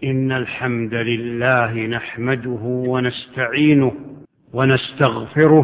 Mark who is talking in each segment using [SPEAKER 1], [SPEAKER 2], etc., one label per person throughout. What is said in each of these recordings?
[SPEAKER 1] إن الحمد لله نحمده ونستعينه ونستغفره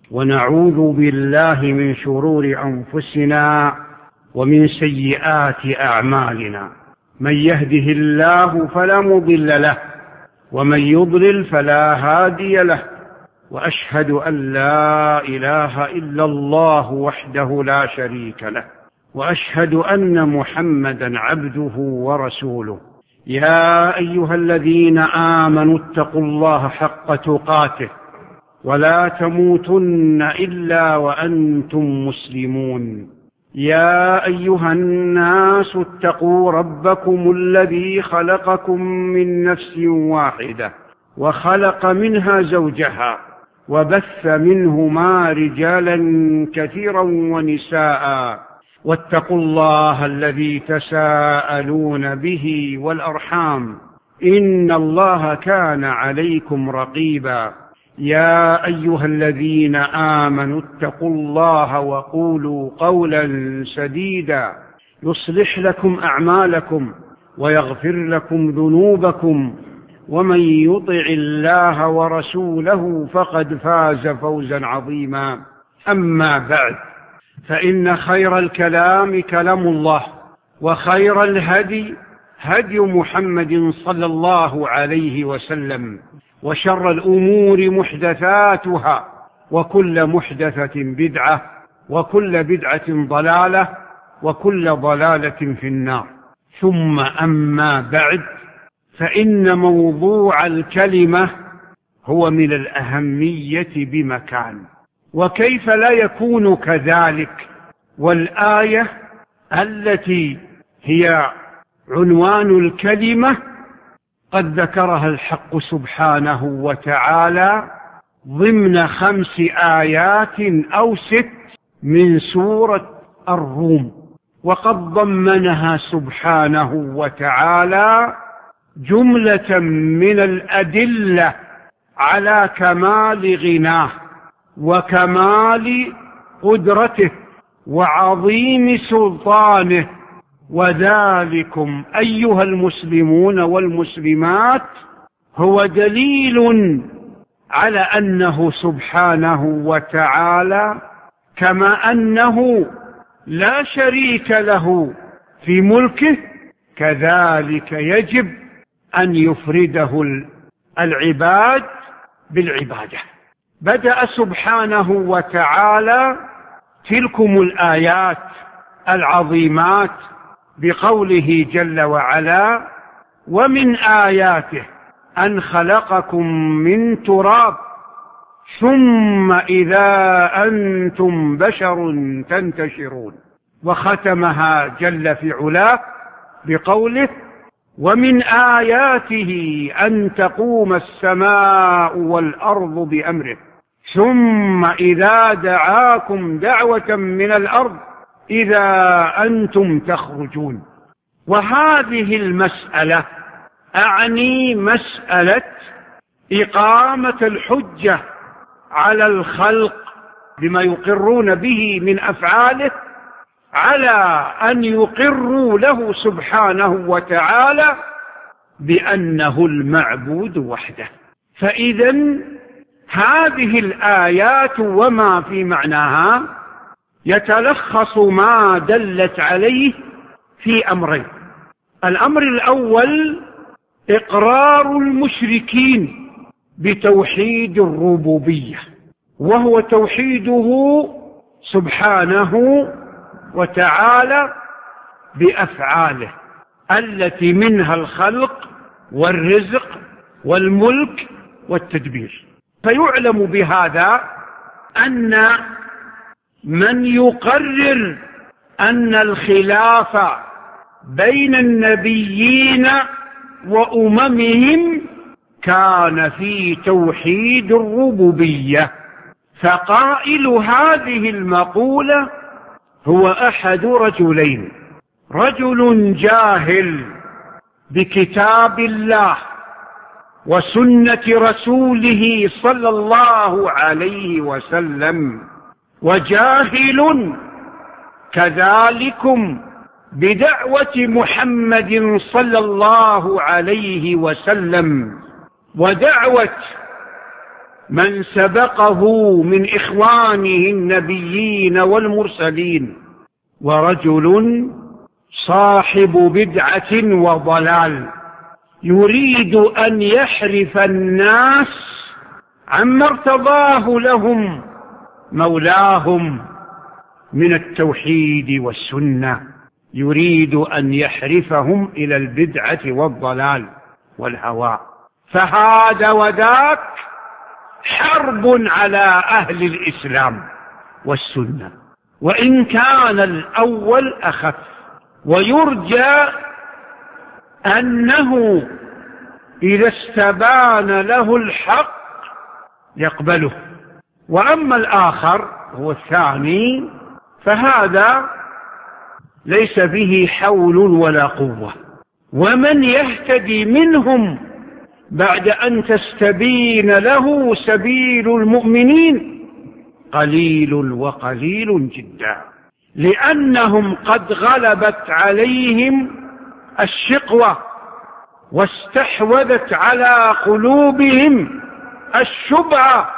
[SPEAKER 1] ونعوذ بالله من شرور أنفسنا ومن سيئات أعمالنا. من يهده الله فلا مضل له ومن يضلل فلا هادي له، وأشهد أن لا إله إلا الله وحده لا شريك له، وأشهد أن محمدا عبده ورسوله. يا أيها الذين آمنوا اتقوا الله حق تقاته ولا تموتن إلا وأنتم مسلمون. يا أيها الناس اتقوا ربكم الذي خلقكم من نفس واحدة وخلق منها زوجها وبث منهما رجالا كثيرا ونساء، واتقوا الله الذي تساءلون به والأرحام، إن الله كان عليكم رقيبا. يا أيها الذين آمنوا اتقوا الله وقولوا قولا سديدا يصلح لكم أعمالكم ويغفر لكم ذنوبكم، ومن يطع الله ورسوله فقد فاز فوزا عظيما. أما بعد، فإن خير الكلام كلام الله، وخير الهدي هدي محمد صلى الله عليه وسلم، وشر الأمور محدثاتها، وكل محدثة بدعة، وكل بدعة ضلالة، وكل ضلالة في النار. ثم أما بعد، فإن موضوع الكلمة هو من الأهمية بمكان، وكيف لا يكون كذلك؟ والآية التي هي عنوان الكلمة قد ذكرها الحق سبحانه وتعالى ضمن 5 آيات أو 6 من سورة الروم، وقد ضمنها سبحانه وتعالى جملة من الأدلة على كمال غناه وكمال قدرته وعظيم سلطانه. وذلكم أيها المسلمون والمسلمات هو دليل على أنه سبحانه وتعالى كما أنه لا شريك له في ملكه، كذلك يجب أن يفرده العباد بالعبادة. بدأ سبحانه وتعالى تلكم الآيات العظيمات بقوله جل وعلا: ومن آياته أن خلقكم من تراب ثم إذا أنتم بشر تنتشرون. وختمها جل في علاه بقوله: ومن آياته أن تقوم السماء والأرض بأمره ثم إذا دعاكم دعوة من الأرض إذا أنتم تخرجون. وهذه المسألة أعني مسألة إقامة الحجة على الخلق بما يقرون به من أفعاله، على أن يقروا له سبحانه وتعالى بأنه المعبود وحده. فإذن هذه الآيات وما في معناها يتلخص ما دلت عليه في أمرين. الأمر الأول إقرار المشركين بتوحيد الربوبية، وهو توحيده سبحانه وتعالى بأفعاله التي منها الخلق والرزق والملك والتدبير. فيعلم بهذا أن من يقرر أن الخلاف بين النبيين وأممهم كان في توحيد الربوبية، فقائل هذه المقولة هو أحد رجلين: رجل جاهل بكتاب الله وسنة رسوله صلى الله عليه وسلم، وجاهل كذلكم بدعوة محمد صلى الله عليه وسلم ودعوة من سبقه من إخوانه النبيين والمرسلين، ورجل صاحب بدعة وضلال يريد أن يحرف الناس عما ارتضاه لهم مولاهم من التوحيد والسنة، يريد أن يحرفهم إلى البدعة والضلال والهوى. فهذا وذاك حرب على أهل الإسلام والسنة، وإن كان الأول أخف، ويرجى أنه إذا استبان له الحق يقبله. وأما الآخر هو الثاني فهذا ليس به حول ولا قوة، ومن يهتدي منهم بعد أن تستبين له سبيل المؤمنين قليل وقليل جدا، لأنهم قد غلبت عليهم الشقوة واستحوذت على قلوبهم الشبهة،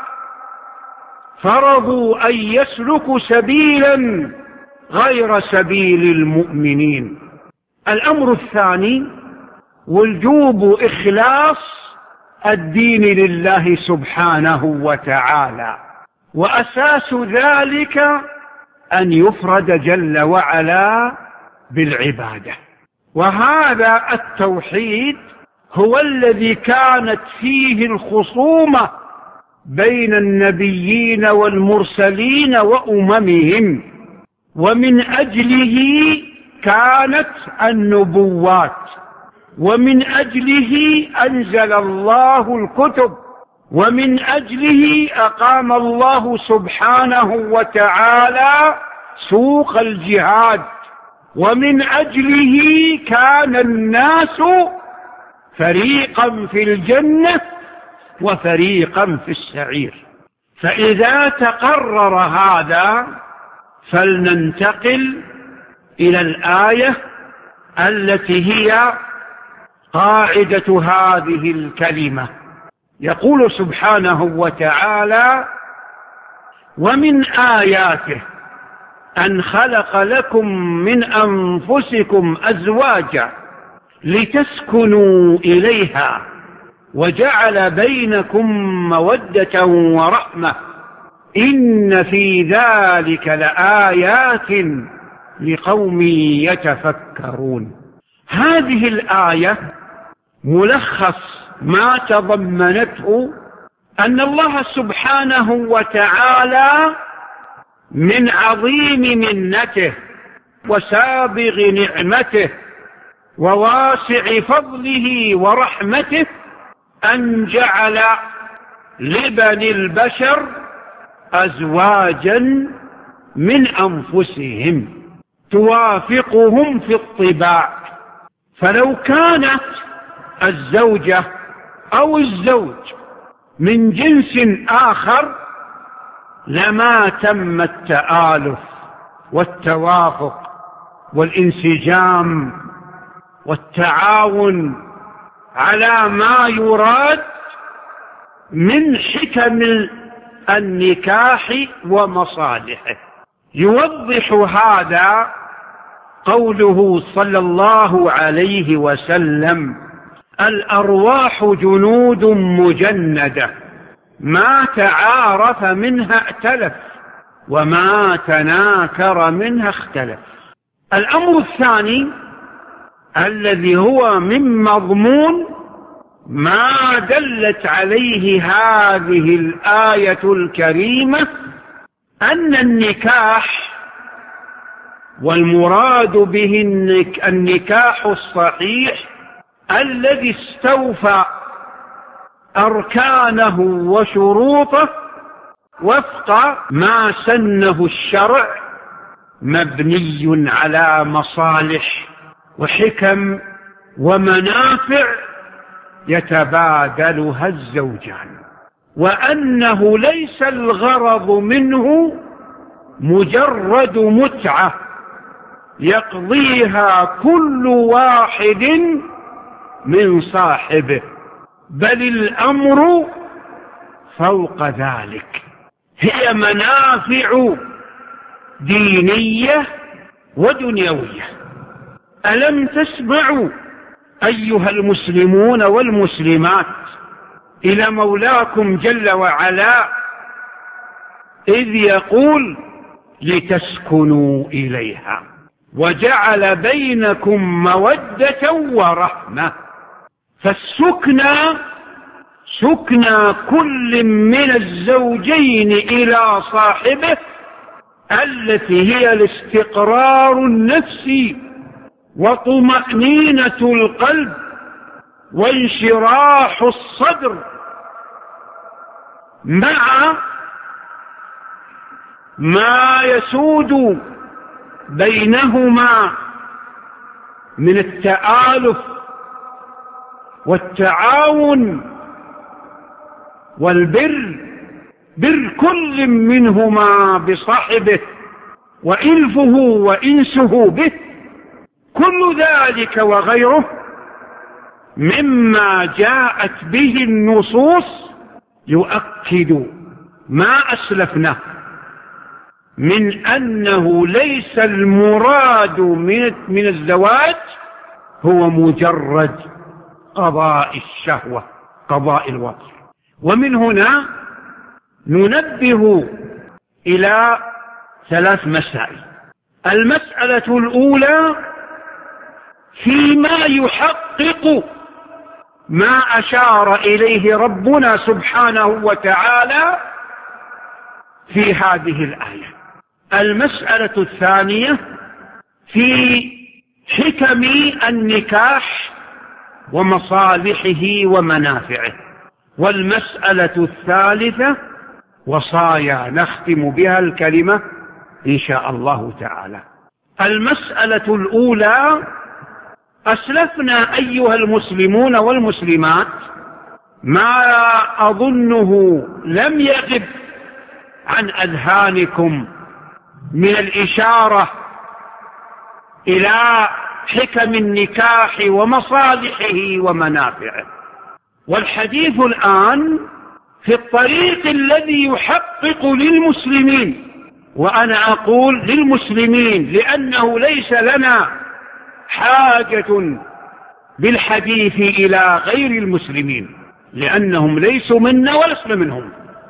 [SPEAKER 1] فرضوا أن يسلكوا سبيلا غير سبيل المؤمنين. الأمر الثاني وجوب إخلاص الدين لله سبحانه وتعالى، وأساس ذلك أن يفرد جل وعلا بالعبادة. وهذا التوحيد هو الذي كانت فيه الخصومة بين النبيين والمرسلين وأممهم، ومن أجله كانت النبوات، ومن أجله أنزل الله الكتب، ومن أجله أقام الله سبحانه وتعالى سوق الجهاد، ومن أجله كان الناس فريقا في الجنة وفريقا في السعير. فإذا تقرر هذا فلننتقل إلى الآية التي هي قاعدة هذه الكلمة. يقول سبحانه وتعالى: ومن آياته أن خلق لكم من أنفسكم أزواجا لتسكنوا إليها وجعل بينكم مودة ورحمة إن في ذلك لآيات لقوم يتفكرون. هذه الآية ملخص ما تضمنته أن الله سبحانه وتعالى من عظيم منته وسابغ نعمته وواسع فضله ورحمته أن جعل لبني البشر أزواجا من أنفسهم توافقهم في الطباع. فلو كانت الزوجة أو الزوج من جنس آخر لما تم التآلف والتوافق والانسجام والتعاون على ما يراد من حكم النكاح ومصالحه. يوضح هذا قوله صلى الله عليه وسلم: الأرواح جنود مجندة ما تعارف منها ائتلف وما تناكر منها اختلف. الأمر الثاني الذي هو من مضمون ما دلت عليه هذه الآية الكريمة أن النكاح، والمراد به النكاح الصحيح الذي استوفى أركانه وشروطه وفق ما سنه الشرع، مبني على مصالح وحكم ومنافع يتبادلها الزوجان، وأنه ليس الغرض منه مجرد متعة يقضيها كل واحد من صاحبه، بل الأمر فوق ذلك. هي منافع دينية ودنيوية. ألم تسمعوا أيها المسلمون والمسلمات إلى مولاكم جل وعلا إذ يقول لتسكنوا إليها وجعل بينكم مودة ورحمة. فالسكنى سكنى كل من الزوجين إلى صاحبه، التي هي الاستقرار النفسي وطمأنينة القلب وانشراح الصدر، مع ما يسود بينهما من التآلف والتعاون والبر، بر كل منهما بصاحبه وإلفه وإنسه به. كل ذلك وغيره مما جاءت به النصوص يؤكد ما أسلفناه من أنه ليس المراد من الزواج هو مجرد قضاء الشهوة، قضاء الوطر. ومن هنا ننبه إلى 3 مسائل. المسألة الأولى فيما يحقق ما أشار إليه ربنا سبحانه وتعالى في هذه الآية. المسألة الثانية في حكم النكاح ومصالحه ومنافعه. والمسألة الثالثة وصايا نختم بها الكلمة إن شاء الله تعالى. المسألة الأولى أسلفنا أيها المسلمون والمسلمات ما أظنه لم يغب عن أذهانكم من الإشارة إلى حكم النكاح ومصالحه ومنافعه. والحديث الآن في الطريق الذي يحقق للمسلمين، وأنا أقول للمسلمين لأنه ليس لنا حاجة بالحديث إلى غير المسلمين لأنهم ليسوا منا ولسنا منهم.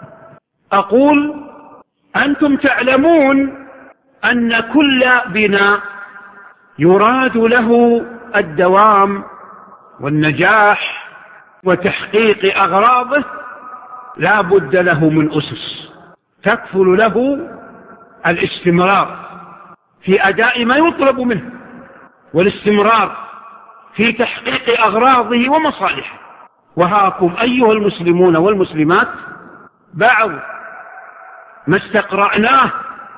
[SPEAKER 1] أقول أنتم تعلمون أن كل بناء يراد له الدوام والنجاح وتحقيق أغراضه لا بد له من أسس تكفل له الاستمرار في أداء ما يطلب منه والاستمرار في تحقيق أغراضه ومصالحه. وهاكم أيها المسلمون والمسلمات بعض ما استقرأناه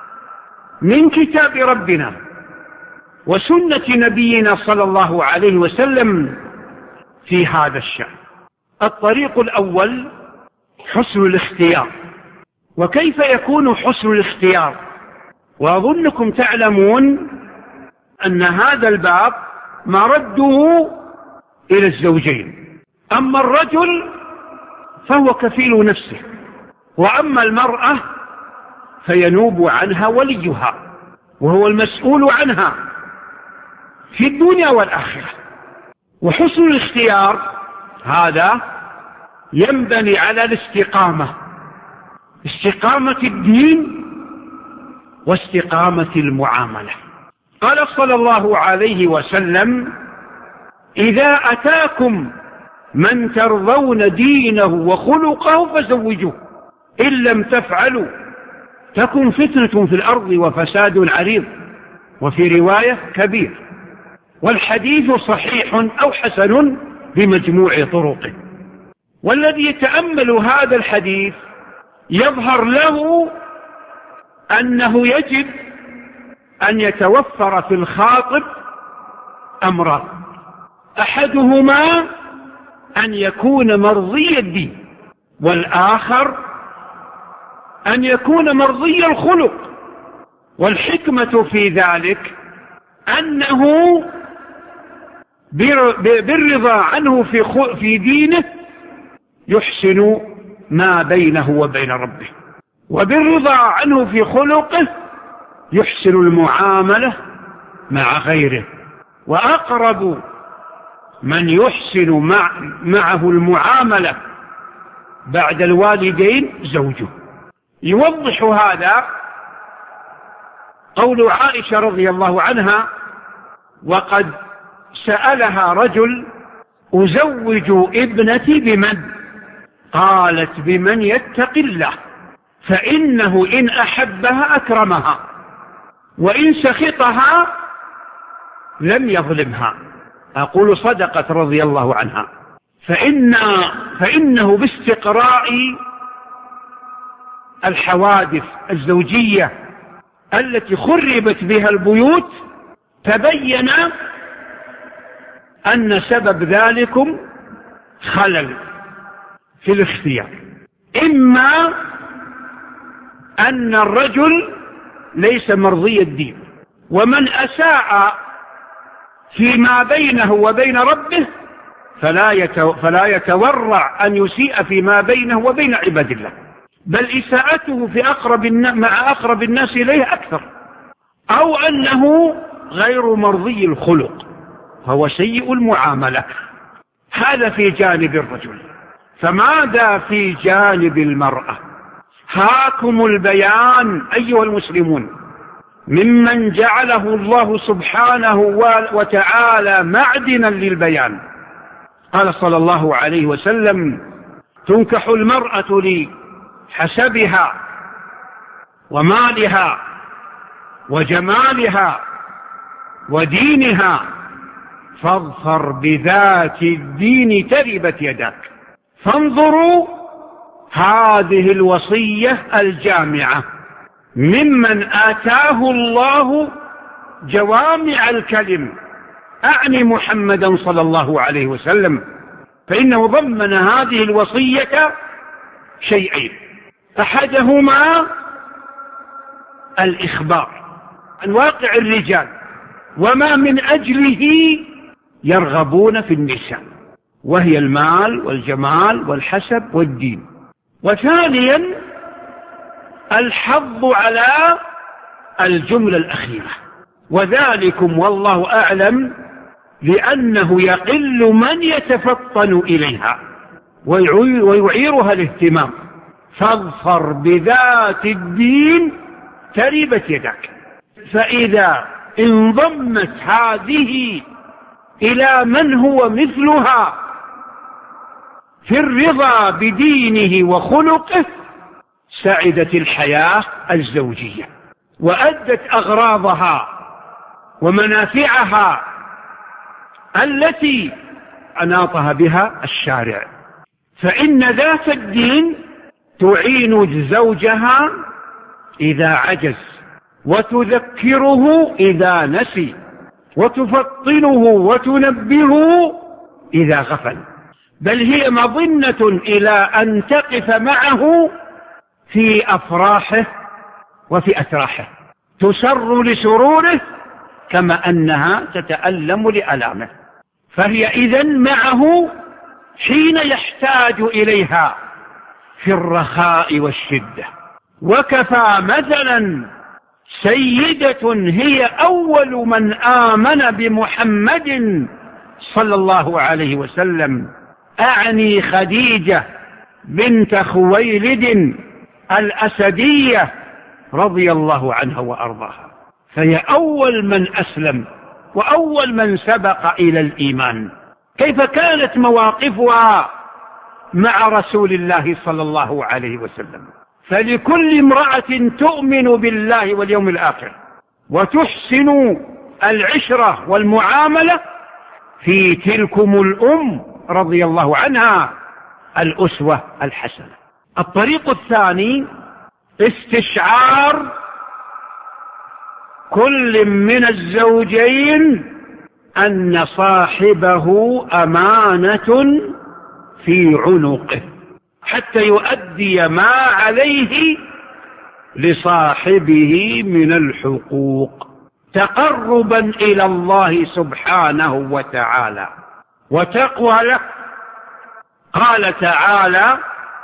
[SPEAKER 1] من كتاب ربنا وسنة نبينا صلى الله عليه وسلم في هذا الشأن. الطريق الأول حسن الاختيار. وكيف يكون حسن الاختيار؟ وأظنكم تعلمون أن هذا الباب مرده إلى الزوجين. أما الرجل فهو كفيل نفسه، وأما المرأة فينوب عنها وليها وهو المسؤول عنها في الدنيا والآخرة. وحسن الاختيار هذا ينبني على الاستقامة، استقامة الدين واستقامة المعاملة. قال صلى الله عليه وسلم: إذا أتاكم من ترضون دينه وخلقه فزوجوه، إن لم تفعلوا تكن فتنة في الأرض وفساد عريض، وفي رواية كبير. والحديث صحيح أو حسن بمجموع طرقه. والذي يتأمل هذا الحديث يظهر له أنه يجب أن يتوفر في الخاطب أمران: أحدهما أن يكون مرضي الدين، والآخر أن يكون مرضي الخلق. والحكمة في ذلك أنه بالرضا عنه في دينه يحسن ما بينه وبين ربه، وبالرضا عنه في خلقه يحسن المعاملة مع غيره. وأقرب من يحسن معه المعاملة بعد الوالدين زوجه. يوضح هذا قول عائشة رضي الله عنها: وقد سألها رجل: أزوج ابنتي بمن؟ قالت: بمن يتق الله، فإنه إن أحبها أكرمها، وإن سخطها لم يظلمها. أقول صدقت رضي الله عنها. فإنه باستقراء الحوادث الزوجية التي خربت بها البيوت تبين أن سبب ذلكم خلل في الاختيار. إما أن الرجل ليس مرضي الدين، ومن أساء فيما بينه وبين ربه فلا يتورع أن يسيء فيما بينه وبين عباد الله، بل إساءته مع أقرب الناس إليه أكثر. أو أنه غير مرضي الخلق، فهو سيء المعاملة. هذا في جانب الرجل. فماذا في جانب المرأة؟ هاكم البيان أيها المسلمون ممن جعله الله سبحانه وتعالى معدنا للبيان. قال صلى الله عليه وسلم: تنكح المرأة لحسبها ومالها وجمالها ودينها، فاظفر بذات الدين تربت يداك. فانظروا هذه الوصية الجامعة ممن آتاه الله جوامع الكلم، أعني محمدا صلى الله عليه وسلم، فإنه ضمن هذه الوصية شيئين: أحدهما الإخبار عن واقع الرجال وما من أجله يرغبون في النساء، وهي المال والجمال والحسب والدين. وثانيا الحظ على الجملة الأخيرة، وذلكم والله أعلم لأنه يقل من يتفطن إليها ويعيرها الاهتمام. فاظفر بذات الدين تربت يدك. فإذا انضمت هذه إلى من هو مثلها في الرضا بدينه وخلقه سعدت الحياة الزوجية وأدت أغراضها ومنافعها التي أناطها بها الشارع. فإن ذات الدين تعين زوجها إذا عجز، وتذكره إذا نسي، وتفطنه وتنبهه إذا غفل، بل هي مظنة إلى أن تقف معه في أفراحه وفي أتراحه، تسر لسروره كما أنها تتألم لألامه. فهي إذن معه حين يحتاج إليها في الرخاء والشدة. وكفى مثلا سيدة هي أول من آمن بمحمد صلى الله عليه وسلم، أعني خديجة بنت خويلد الأسدية رضي الله عنها وأرضاها، فهي أول من أسلم وأول من سبق إلى الإيمان. كيف كانت مواقفها مع رسول الله صلى الله عليه وسلم؟ فلكل امرأة تؤمن بالله واليوم الآخر وتحسن العشرة والمعاملة في تلكم الأم رضي الله عنها الأسوة الحسنة. الطريق الثاني استشعار كل من الزوجين أن صاحبه أمانة في عنقه حتى يؤدي ما عليه لصاحبه من الحقوق. تقربا إلى الله سبحانه وتعالى وتقوى له. قال تعالى: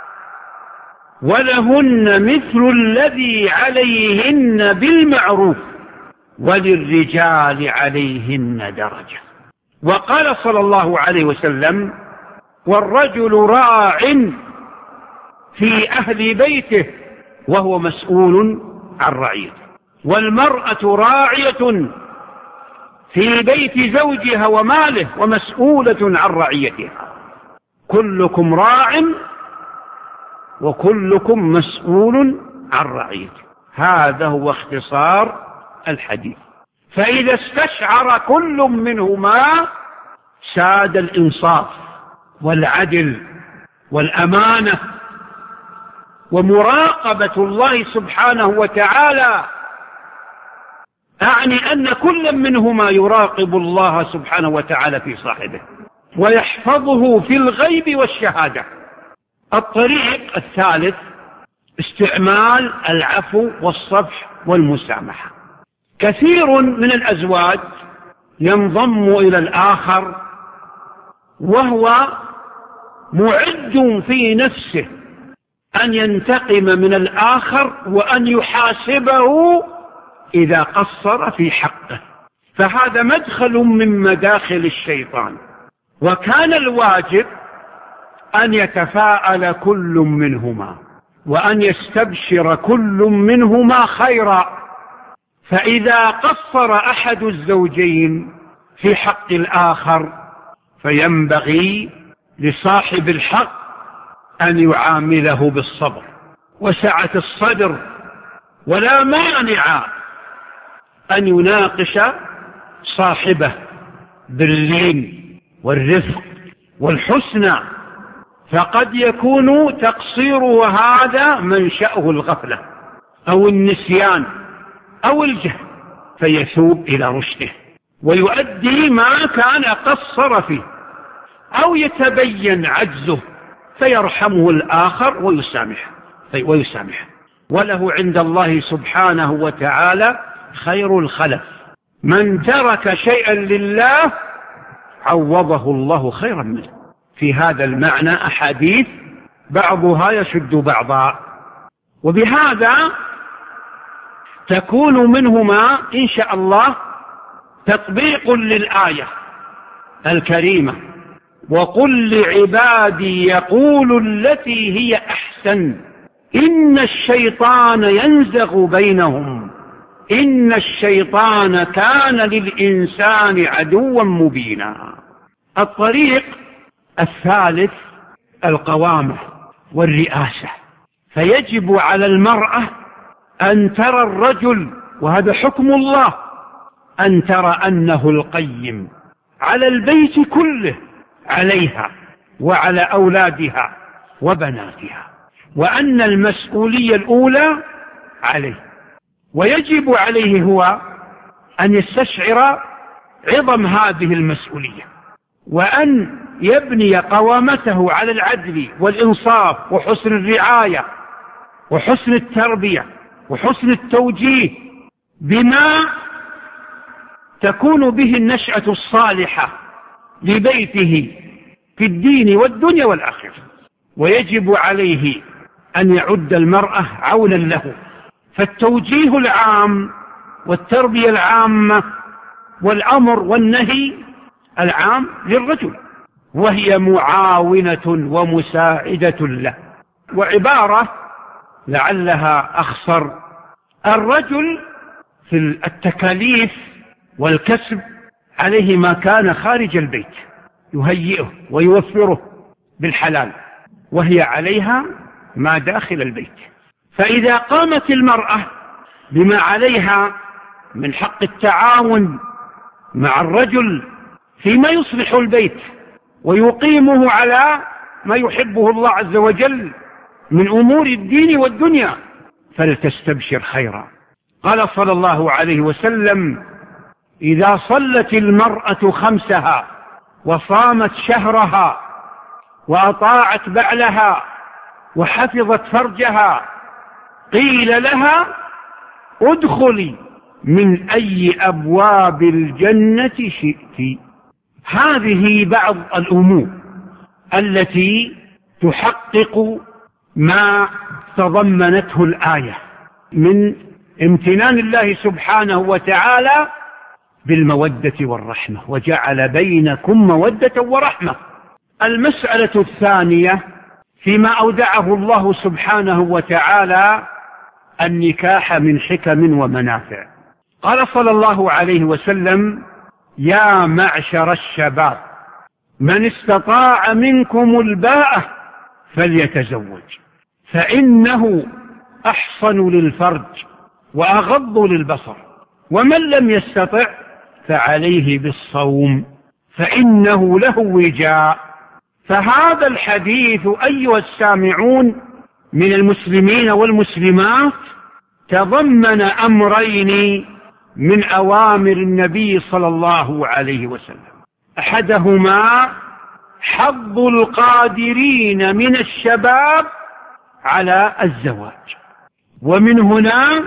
[SPEAKER 1] ولهن مثل الذي عليهن بالمعروف وللرجال عليهن درجة. وقال صلى الله عليه وسلم: والرجل راع في أهل بيته وهو مسؤول عن رعيته، والمرأة راعية في بيت زوجها وماله ومسؤولة عن رعيتها. كلكم راع وكلكم مسؤول عن رعيته. هذا هو اختصار الحديث. فإذا استشعر كل منهما ساد الإنصاف والعدل والأمانة ومراقبة الله سبحانه وتعالى، أعني أن كل منهما يراقب الله سبحانه وتعالى في صاحبه ويحفظه في الغيب والشهادة. الطريق الثالث استعمال العفو والصفح والمسامحة. كثير من الأزواج ينضم إلى الآخر وهو معد في نفسه أن ينتقم من الآخر وأن يحاسبه إذا قصر في حقه، فهذا مدخل من مداخل الشيطان. وكان الواجب أن يتفاءل كل منهما وأن يستبشر كل منهما خيرا. فإذا قصر أحد الزوجين في حق الآخر فينبغي لصاحب الحق أن يعامله بالصبر وسعة الصدر، ولا مانع أن يناقش صاحبه باللين والرفق والحسنى، فقد يكون تقصيره هذا منشأه الغفلة أو النسيان أو الجهل، فيثوب إلى رشده ويؤدي ما كان قصر فيه، أو يتبين عجزه فيرحمه الآخر ويسامحه. وله عند الله سبحانه وتعالى خير الخلف. من ترك شيئا لله عوضه الله خيرا منه. في هذا المعنى أحاديث بعضها يشد بعضا، وبهذا تكون منهما إن شاء الله تطبيق للآية الكريمة: وقل لعبادي يقولوا التي هي أحسن إن الشيطان ينزغ بينهم إن الشيطان كان للإنسان عدوا مبينا. الطريق الثالث القوامة والرئاسة. فيجب على المرأة أن ترى الرجل، وهذا حكم الله، أن ترى أنه القيم على البيت كله، عليها وعلى أولادها وبناتها، وأن المسؤولية الأولى عليه. ويجب عليه هو أن يستشعر عظم هذه المسؤولية، وأن يبني قوامته على العدل والإنصاف وحسن الرعاية وحسن التربية وحسن التوجيه، بما تكون به النشأة الصالحة لبيته في الدين والدنيا والآخرة. ويجب عليه أن يعد المرأة عونا له، فالتوجيه العام والتربية العامة والأمر والنهي العام للرجل، وهي معاونة ومساعدة له. وعبارة لعلها أخصر: الرجل في التكاليف والكسب عليه ما كان خارج البيت يهيئه ويوفره بالحلال، وهي عليها ما داخل البيت. فإذا قامت المرأة بما عليها من حق التعاون مع الرجل فيما يصلح البيت ويقيمه على ما يحبه الله عز وجل من أمور الدين والدنيا، فلتستبشر خيرا. قال صلى الله عليه وسلم: إذا صلت المرأة خمسها وصامت شهرها وأطاعت بعلها وحفظت فرجها قيل لها ادخلي من أي أبواب الجنة شئت. هذه بعض الأمور التي تحقق ما تضمنته الآية من امتنان الله سبحانه وتعالى بالمودة والرحمة، وجعل بينكم مودة ورحمة. المسألة الثانية فيما أودعه الله سبحانه وتعالى النكاح من حكم ومنافع. قال صلى الله عليه وسلم: يا معشر الشباب من استطاع منكم الباءة فليتزوج، فإنه أحصن للفرج وأغض للبصر، ومن لم يستطع فعليه بالصوم فإنه له وجاء. فهذا الحديث أيها السامعون من المسلمين والمسلمات تضمن أمرين من أوامر النبي صلى الله عليه وسلم. أحدهما حض القادرين من الشباب على الزواج، ومن هنا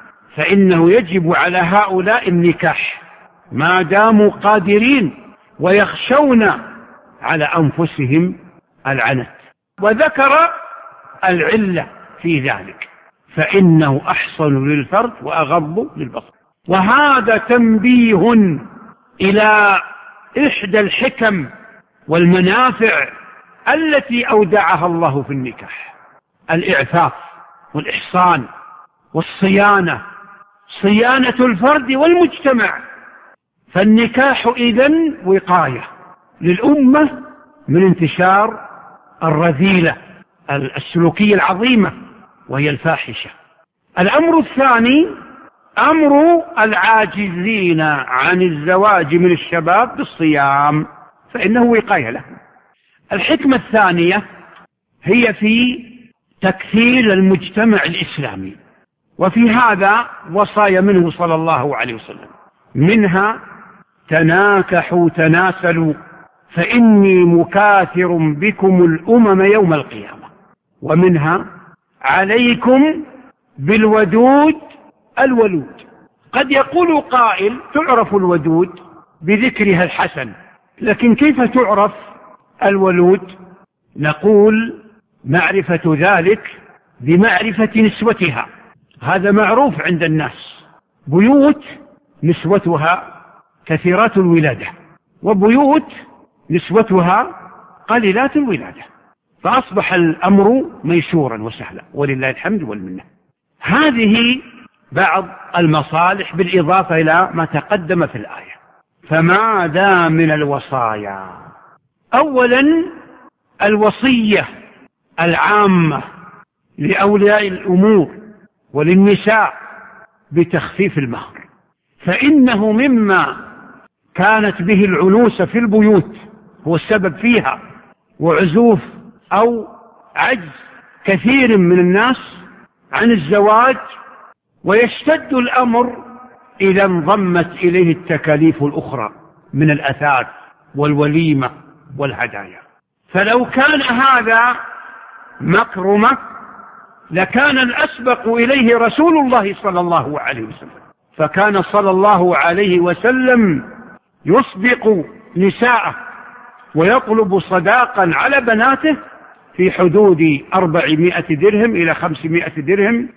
[SPEAKER 1] فإنه يجب على هؤلاء النكاح ما داموا قادرين ويخشون على أنفسهم العنت، وذكر العلة في ذلك، فإنه أحصن للفرج وأغض للبصر. وهذا تنبيه إلى إحدى الحكم والمنافع التي أودعها الله في النكاح: الإعفاف والإحصان والصيانة، صيانة الفرد والمجتمع. فالنكاح إذن وقاية للأمة من انتشار الرذيلة السلوكية العظيمة وهي الفاحشة. الأمر الثاني أمر العاجزين عن الزواج من الشباب بالصيام، فإنه وقاية لهم. الحكمة الثانية هي في تكثير المجتمع الإسلامي، وفي هذا وصايا منه صلى الله عليه وسلم، منها: تناكحوا تناسلوا فإني مكاثر بكم الأمم يوم القيامة، ومنها: عليكم بالودود الولود. قد يقول قائل: تعرف الودود بذكرها الحسن، لكن كيف تعرف الولود؟ نقول: معرفة ذلك بمعرفة نسوتها، هذا معروف عند الناس. بيوت نسوتها كثيرات الولادة، وبيوت نسوتها قليلات الولادة، فأصبح الأمر ميسورا وسهلا ولله الحمد والمنة. هذه بعض المصالح بالإضافة إلى ما تقدم في الآية. فماذا من الوصايا؟ أولا الوصية العامة لأولياء الأمور وللنساء بتخفيف المهر، فإنه مما كانت به العنوسة في البيوت هو السبب فيها، وعزوف أو عجز كثير من الناس عن الزواج، ويشتد الأمر إذا انضمت إليه التكاليف الأخرى من الأثاث والوليمة والهدايا. فلو كان هذا مكرمة لكان الأسبق إليه رسول الله صلى الله عليه وسلم، فكان صلى الله عليه وسلم يسبق نساءه ويطلب صداقا على بناته في حدود 400 درهم إلى 500 درهم،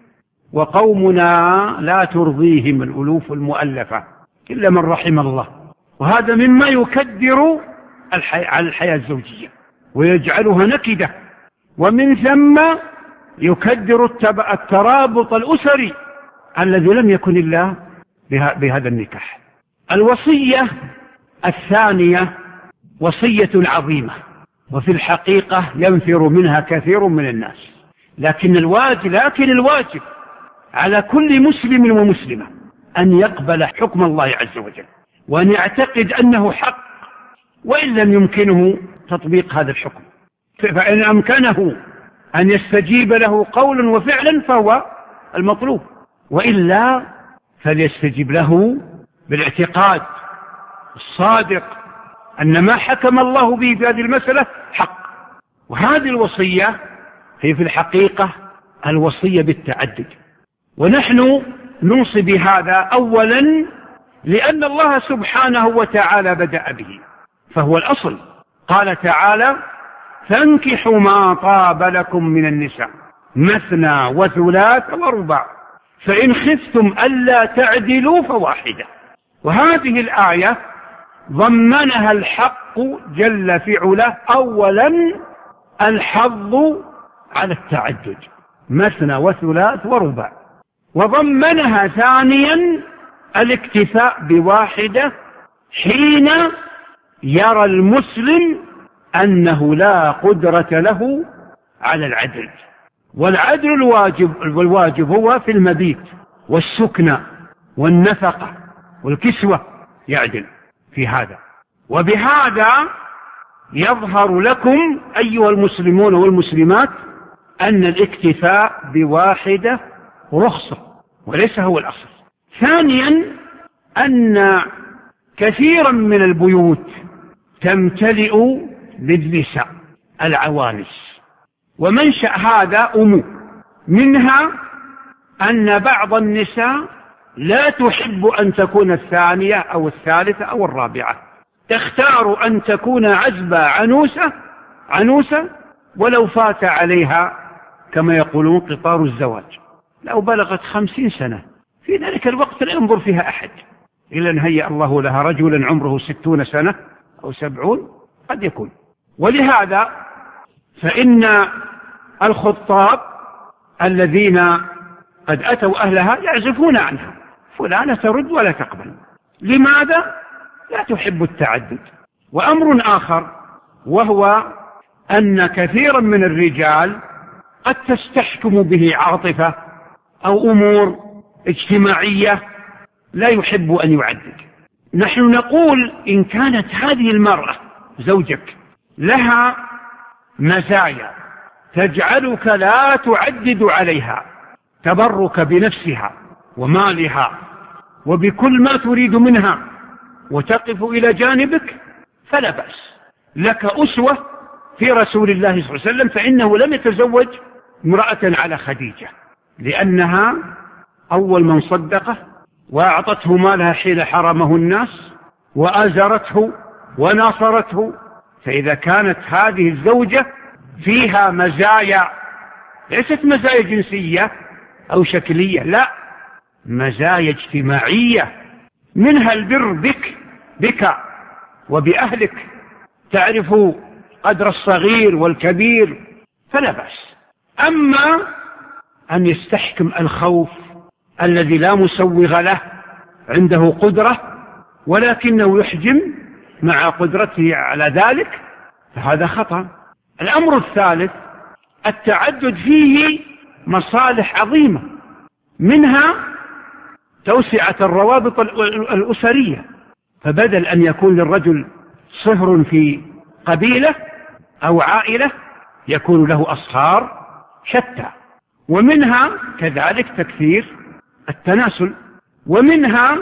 [SPEAKER 1] وقومنا لا ترضيهم الألوف المؤلفة إلا من رحم الله. وهذا مما يكدر على الحياة الزوجية ويجعلها نكدة، ومن ثم يكدر الترابط الأسري الذي لم يكن إلا بهذا النكاح. الوصية الثانية وصية عظيمة، وفي الحقيقة ينفر منها كثير من الناس، لكن الواجب على كل مسلم ومسلمة أن يقبل حكم الله عز وجل، وأن يعتقد أنه حق، وإن لم يمكنه تطبيق هذا الحكم، فإن أمكنه أن يستجيب له قولا وفعلا فهو المطلوب، وإلا فليستجيب له بالاعتقاد الصادق أن ما حكم الله به في هذه المسألة حق. وهذه الوصية هي في الحقيقة الوصية بالتعدد، ونحن نوصي بهذا؟ أولا لأن الله سبحانه وتعالى بدأ به، فهو الأصل. قال تعالى: فانكحوا ما طاب لكم من النساء مثنى وثلاث ورباع فإن خفتم ألا تعدلوا فواحدة. وهذه الآية ضمنها الحق جل في علاه أولا الحظ على التعدد مثنى وثلاث ورباع، وضمنها ثانيا الاكتفاء بواحدة حين يرى المسلم أنه لا قدرة له على العدل. والعدل والواجب هو في المبيت والسكنى والنفقة والكسوة، يعدل في هذا. وبهذا يظهر لكم أيها المسلمون والمسلمات أن الاكتفاء بواحدة رخصة وليس هو الأصل. ثانيا أن كثيرا من البيوت تمتلئ بالنساء العوانس، ومنشأ هذا أمور، منها أن بعض النساء لا تحب أن تكون الثانية أو الثالثة أو الرابعة، تختار أن تكون عزبة عنوسة ولو فات عليها كما يقولون قطار الزواج، لو بلغت 50 سنة في ذلك الوقت لا ينظر فيها أحد إلا أن هيأ الله لها رجلا عمره 60 سنة أو 70 قد يكون. ولهذا فإن الخطاب الذين قد أتوا أهلها يعزفون عنها، فلانة ترد ولا تقبل. لماذا؟ لا تحب التعدد. وأمر آخر وهو أن كثيرا من الرجال قد تستحكم به عاطفة أو أمور اجتماعية لا يحب أن يعدد. نحن نقول إن كانت هذه المرأة زوجك لها مزايا تجعلك لا تعدد عليها، تبرك بنفسها ومالها وبكل ما تريد منها وتقف إلى جانبك، فلا بأس. لك أسوة في رسول الله صلى الله عليه وسلم، فإنه لم يتزوج امرأة على خديجة لأنها أول من صدقه وأعطته مالها حين حرمه الناس وآزرته وناصرته. فإذا كانت هذه الزوجة فيها مزايا ليست مزايا جنسية أو شكلية، لا، مزايا اجتماعية، منها البر بك وبأهلك، تعرف قدر الصغير والكبير، فلا بأس. أما أن يستحكم الخوف الذي لا مسوغ له، عنده قدرة ولكنه يحجم مع قدرته على ذلك، فهذا خطأ. الأمر الثالث التعدد فيه مصالح عظيمة، منها توسعة الروابط الأسرية، فبدل أن يكون للرجل صهر في قبيلة أو عائلة يكون له أصهار شتى، ومنها كذلك تكثير التناسل، ومنها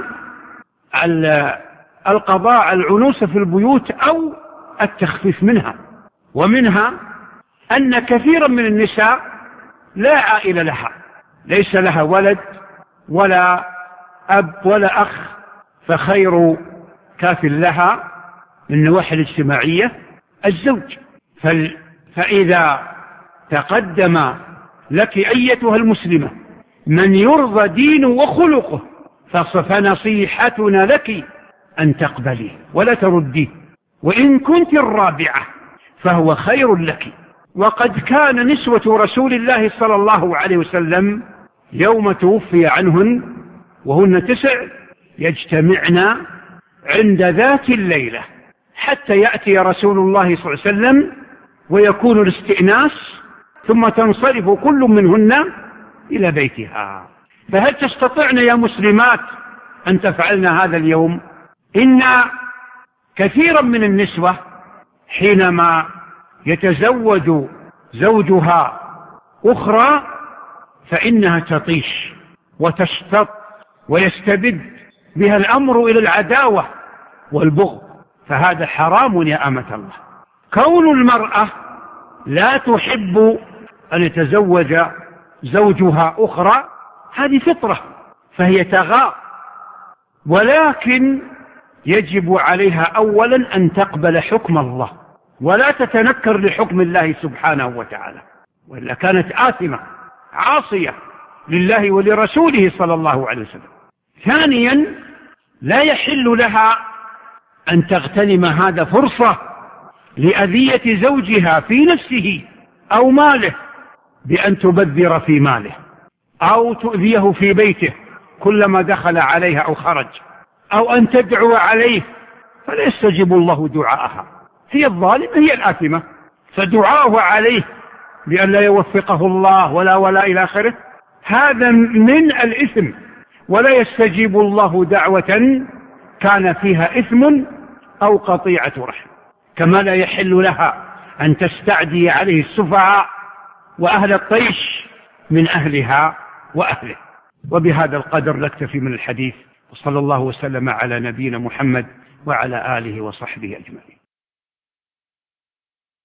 [SPEAKER 1] القضاء على العنوسة في البيوت أو التخفيف منها، ومنها أن كثيرا من النساء لا عائلة لها، ليس لها ولد ولا أب ولا أخ، فخير كاف لها من النواحي الاجتماعية الزوج. فإذا تقدم لك أيتها المسلمة من يرضى دينه وخلقه فنصيحتنا لك أن تقبليه ولا ترديه، وإن كنت الرابعة فهو خير لك. وقد كان نسوة رسول الله صلى الله عليه وسلم يوم توفي عنهن وهن 9 يجتمعن عند ذات الليلة حتى يأتي رسول الله صلى الله عليه وسلم ويكون الاستئناس، ثم تنصرف كل منهن إلى بيتها. فهل تستطعن يا مسلمات أن تفعلن هذا اليوم؟ إن كثيرا من النسوة حينما يتزوج زوجها أخرى فإنها تطيش وتشتط ويستبد بها الأمر إلى العداوة والبغض، فهذا حرام يا أمة الله. كون المرأة لا تحب أن يتزوج زوجها أخرى هذه فطرة، فهي تغار، ولكن يجب عليها أولا أن تقبل حكم الله ولا تتنكر لحكم الله سبحانه وتعالى، وإلا كانت آثمة عاصية لله ولرسوله صلى الله عليه وسلم. ثانيا، لا يحل لها أن تغتنم هذا فرصة لأذية زوجها في نفسه أو ماله بأن تبذر في ماله أو تؤذيه في بيته كلما دخل عليها أو خرج، أو أن تدعو عليه فلا يستجيب الله دعاءها. هي الظالمة، هي الآثمة، فدعاؤه عليه بأن لا يوفقه الله ولا إلى آخره هذا من الإثم، ولا يستجيب الله دعوة كان فيها إثم أو قطيعة رحم. كما لا يحل لها أن تستعدي عليه السفهاء وأهل الطيش من أهلها وأهله. وبهذا القدر نكتفي من الحديث، وصلى الله وسلم على نبينا محمد وعلى آله وصحبه أجمعين.